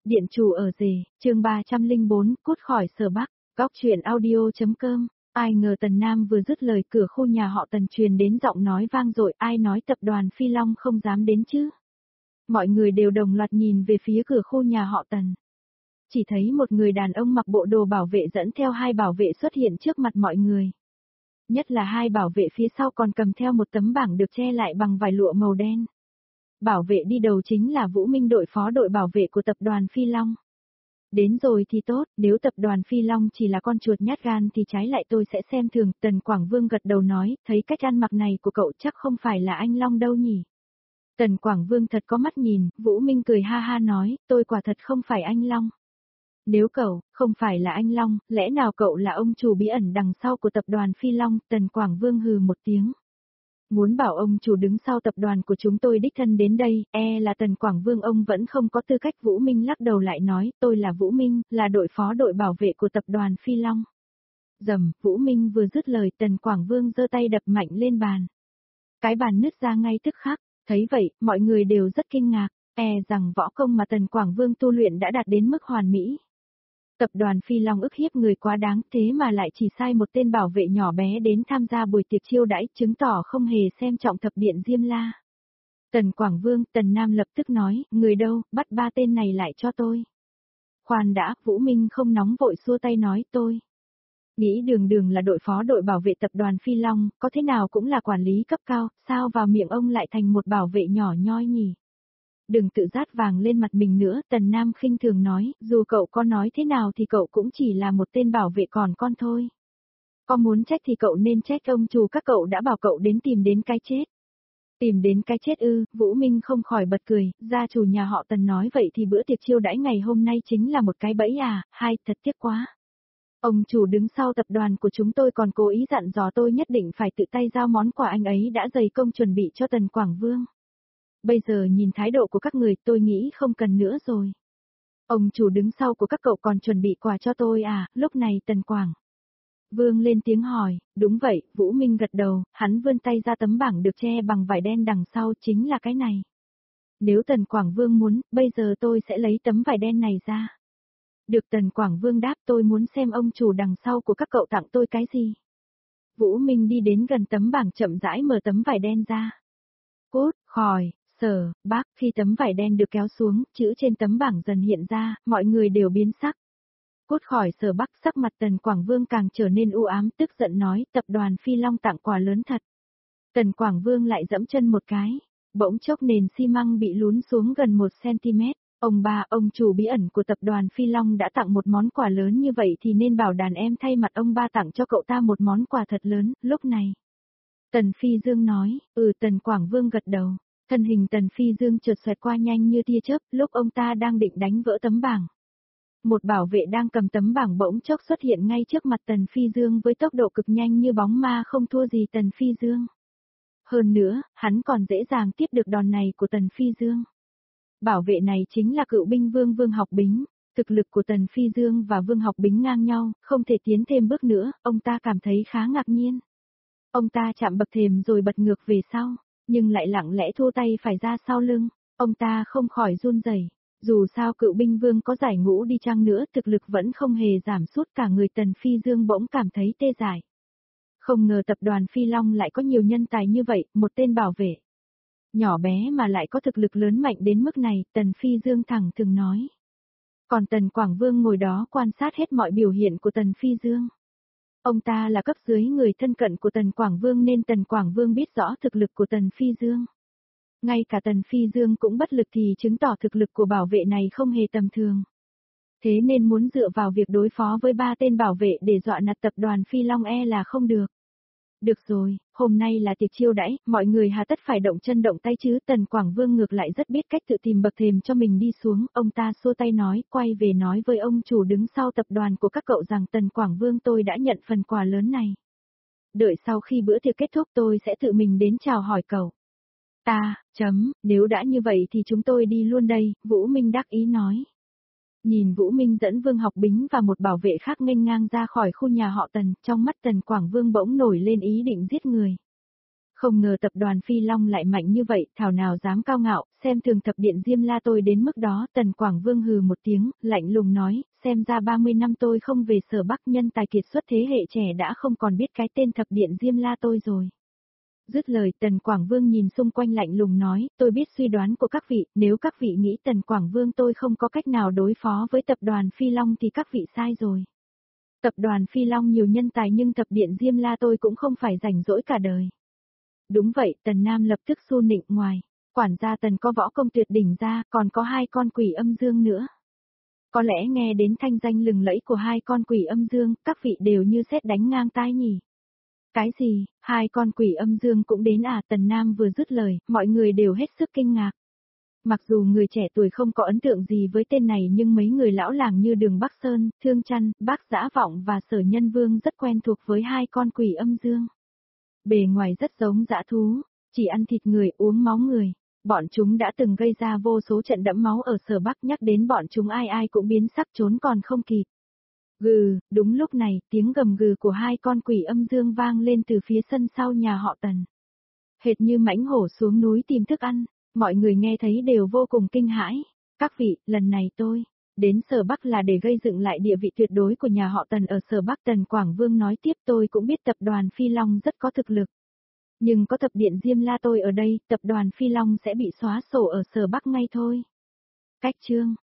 Điện chủ ở rể, chương 304, cút khỏi Sở Bắc, góc truyện audio.com. Ai ngờ Tần Nam vừa dứt lời, cửa khu nhà họ Tần truyền đến giọng nói vang dội, ai nói tập đoàn Phi Long không dám đến chứ? Mọi người đều đồng loạt nhìn về phía cửa khu nhà họ Tần. Chỉ thấy một người đàn ông mặc bộ đồ bảo vệ dẫn theo hai bảo vệ xuất hiện trước mặt mọi người. Nhất là hai bảo vệ phía sau còn cầm theo một tấm bảng được che lại bằng vải lụa màu đen. Bảo vệ đi đầu chính là Vũ Minh, đội phó đội bảo vệ của tập đoàn Phi Long. Đến rồi thì tốt, nếu tập đoàn Phi Long chỉ là con chuột nhát gan thì trái lại tôi sẽ xem thường. Tần Quảng Vương gật đầu nói, thấy cách ăn mặc này của cậu chắc không phải là anh Long đâu nhỉ. Tần Quảng Vương thật có mắt nhìn, Vũ Minh cười ha ha nói, tôi quả thật không phải anh Long. Nếu cậu không phải là anh Long, lẽ nào cậu là ông chủ bí ẩn đằng sau của tập đoàn Phi Long? Tần Quảng Vương hừ một tiếng. Muốn bảo ông chủ đứng sau tập đoàn của chúng tôi đích thân đến đây, là Tần Quảng Vương ông vẫn không có tư cách. Vũ Minh lắc đầu lại nói, tôi là Vũ Minh, là đội phó đội bảo vệ của tập đoàn Phi Long. Rầm, Vũ Minh vừa dứt lời, Tần Quảng Vương giơ tay đập mạnh lên bàn. Cái bàn nứt ra ngay tức khắc, thấy vậy, mọi người đều rất kinh ngạc, rằng võ công mà Tần Quảng Vương tu luyện đã đạt đến mức hoàn mỹ. Tập đoàn Phi Long ức hiếp người quá đáng, thế mà lại chỉ sai một tên bảo vệ nhỏ bé đến tham gia buổi tiệc chiêu đãi, chứng tỏ không hề xem trọng thập điện Diêm La. Tần Quảng Vương, Tần Nam lập tức nói, người đâu, bắt ba tên này lại cho tôi. Khoan đã, Vũ Minh không nóng vội xua tay nói, tôi nghĩ Đường là đội phó đội bảo vệ tập đoàn Phi Long, có thế nào cũng là quản lý cấp cao, sao vào miệng ông lại thành một bảo vệ nhỏ nhoi nhỉ? Đừng tự rát vàng lên mặt mình nữa, Tần Nam khinh thường nói, dù cậu có nói thế nào thì cậu cũng chỉ là một tên bảo vệ còn con thôi. Có muốn trách thì cậu nên trách ông chủ các cậu đã bảo cậu đến tìm đến cái chết. Tìm đến cái chết ư? Vũ Minh không khỏi bật cười, gia chủ nhà họ Tần nói vậy thì bữa tiệc chiêu đãi ngày hôm nay chính là một cái bẫy à? Hai, thật tiếc quá. Ông chủ đứng sau tập đoàn của chúng tôi còn cố ý dặn dò tôi nhất định phải tự tay giao món quà anh ấy đã dày công chuẩn bị cho Tần Quảng Vương. Bây giờ nhìn thái độ của các người, tôi nghĩ không cần nữa rồi. Ông chủ đứng sau của các cậu còn chuẩn bị quà cho tôi à? Lúc này Tần Quảng Vương lên tiếng hỏi, đúng vậy, Vũ Minh gật đầu, hắn vươn tay ra tấm bảng được che bằng vải đen đằng sau, chính là cái này. Nếu Tần Quảng Vương muốn, bây giờ tôi sẽ lấy tấm vải đen này ra. Được, Tần Quảng Vương đáp, tôi muốn xem ông chủ đằng sau của các cậu tặng tôi cái gì. Vũ Minh đi đến gần tấm bảng chậm rãi mở tấm vải đen ra. Cút khỏi Sở Bắc. Khi tấm vải đen được kéo xuống, chữ trên tấm bảng dần hiện ra, mọi người đều biến sắc. Cút khỏi Sở Bắc. Sắc mặt Tần Quảng Vương càng trở nên u ám, tức giận nói, tập đoàn Phi Long tặng quà lớn thật. Tần Quảng Vương lại dẫm chân một cái, bỗng chốc nền xi măng bị lún xuống gần 1 cm. Ông chủ bí ẩn của tập đoàn Phi Long đã tặng một món quà lớn như vậy thì nên bảo đàn em thay mặt ông ba tặng cho cậu ta một món quà thật lớn. Lúc này Tần Phi Dương nói, Tần Quảng Vương gật đầu. Thân hình Tần Phi Dương chợt xoẹt qua nhanh như tia chớp, lúc ông ta đang định đánh vỡ tấm bảng. Một bảo vệ đang cầm tấm bảng bỗng chốc xuất hiện ngay trước mặt Tần Phi Dương với tốc độ cực nhanh như bóng ma, không thua gì Tần Phi Dương. Hơn nữa, hắn còn dễ dàng tiếp được đòn này của Tần Phi Dương. Bảo vệ này chính là cựu binh Vương Vương Học Bính. Thực lực của Tần Phi Dương và Vương Học Bính ngang nhau, không thể tiến thêm bước nữa, ông ta cảm thấy khá ngạc nhiên. Ông ta chạm bậc thềm rồi bật ngược về sau, nhưng lại lặng lẽ thua tay phải ra sau lưng, ông ta không khỏi run rẩy. Dù sao cựu binh Vương có giải ngũ đi chăng nữa, thực lực vẫn không hề giảm sút, cả người Tần Phi Dương bỗng cảm thấy tê dại. Không ngờ tập đoàn Phi Long lại có nhiều nhân tài như vậy, một tên bảo vệ nhỏ bé mà lại có thực lực lớn mạnh đến mức này, Tần Phi Dương thẳng thừng nói. Còn Tần Quảng Vương ngồi đó quan sát hết mọi biểu hiện của Tần Phi Dương. Ông ta là cấp dưới người thân cận của Tần Quảng Vương nên Tần Quảng Vương biết rõ thực lực của Tần Phi Dương. Ngay cả Tần Phi Dương cũng bất lực thì chứng tỏ thực lực của bảo vệ này không hề tầm thường. Thế nên muốn dựa vào việc đối phó với ba tên bảo vệ để dọa nạt tập đoàn Phi Long là không được. Được rồi, hôm nay là tiệc chiêu đãi, mọi người hà tất phải động chân động tay chứ. Tần Quảng Vương ngược lại rất biết cách tự tìm bậc thềm cho mình đi xuống, ông ta xua tay nói, quay về nói với ông chủ đứng sau tập đoàn của các cậu rằng Tần Quảng Vương tôi đã nhận phần quà lớn này. Đợi sau khi bữa tiệc kết thúc tôi sẽ tự mình đến chào hỏi cậu. Nếu đã như vậy thì chúng tôi đi luôn đây, Vũ Minh đắc ý nói. Nhìn Vũ Minh dẫn Vương Học Bính và một bảo vệ khác nghênh ngang ra khỏi khu nhà họ Tần, trong mắt Tần Quảng Vương bỗng nổi lên ý định giết người. Không ngờ tập đoàn Phi Long lại mạnh như vậy, thảo nào dám cao ngạo, xem thường thập điện Diêm La tôi đến mức đó. Tần Quảng Vương hừ một tiếng, lạnh lùng nói, xem ra 30 năm tôi không về Sở Bắc, nhân tài kiệt xuất thế hệ trẻ đã không còn biết cái tên thập điện Diêm La tôi rồi. Dứt lời, Tần Quảng Vương nhìn xung quanh lạnh lùng nói, tôi biết suy đoán của các vị, nếu các vị nghĩ Tần Quảng Vương tôi không có cách nào đối phó với tập đoàn Phi Long thì các vị sai rồi. Tập đoàn Phi Long nhiều nhân tài nhưng thập điện Diêm La tôi cũng không phải rảnh rỗi cả đời. Đúng vậy, Tần Nam lập tức xu nịnh ngoài. Quản gia Tần có võ công tuyệt đỉnh ra, còn có 2 con quỷ âm dương nữa. Có lẽ nghe đến thanh danh lừng lẫy của 2 con quỷ âm dương, các vị đều như sét đánh ngang tai nhỉ. Cái gì, 2 con quỷ âm dương cũng đến à? Tần Nam vừa dứt lời, mọi người đều hết sức kinh ngạc. Mặc dù người trẻ tuổi không có ấn tượng gì với tên này nhưng mấy người lão làng như Đường Bắc Sơn, Thương Trăn, Bác Dã Vọng và Sở Nhân Vương rất quen thuộc với 2 con quỷ âm dương. Bề ngoài rất giống dã thú, chỉ ăn thịt người uống máu người. Bọn chúng đã từng gây ra vô số trận đẫm máu ở Sở Bắc, nhắc đến bọn chúng ai ai cũng biến sắc trốn còn không kịp. Gừ, đúng lúc này, tiếng gầm gừ của 2 con quỷ âm dương vang lên từ phía sân sau nhà họ Tần. Hệt như mãnh hổ xuống núi tìm thức ăn, mọi người nghe thấy đều vô cùng kinh hãi. Các vị, lần này tôi đến Sở Bắc là để gây dựng lại địa vị tuyệt đối của nhà họ Tần ở Sở Bắc. Tần Quảng Vương nói tiếp, tôi cũng biết tập đoàn Phi Long rất có thực lực. Nhưng có thập điện Diêm La tôi ở đây, tập đoàn Phi Long sẽ bị xóa sổ ở Sở Bắc ngay thôi. Cách chương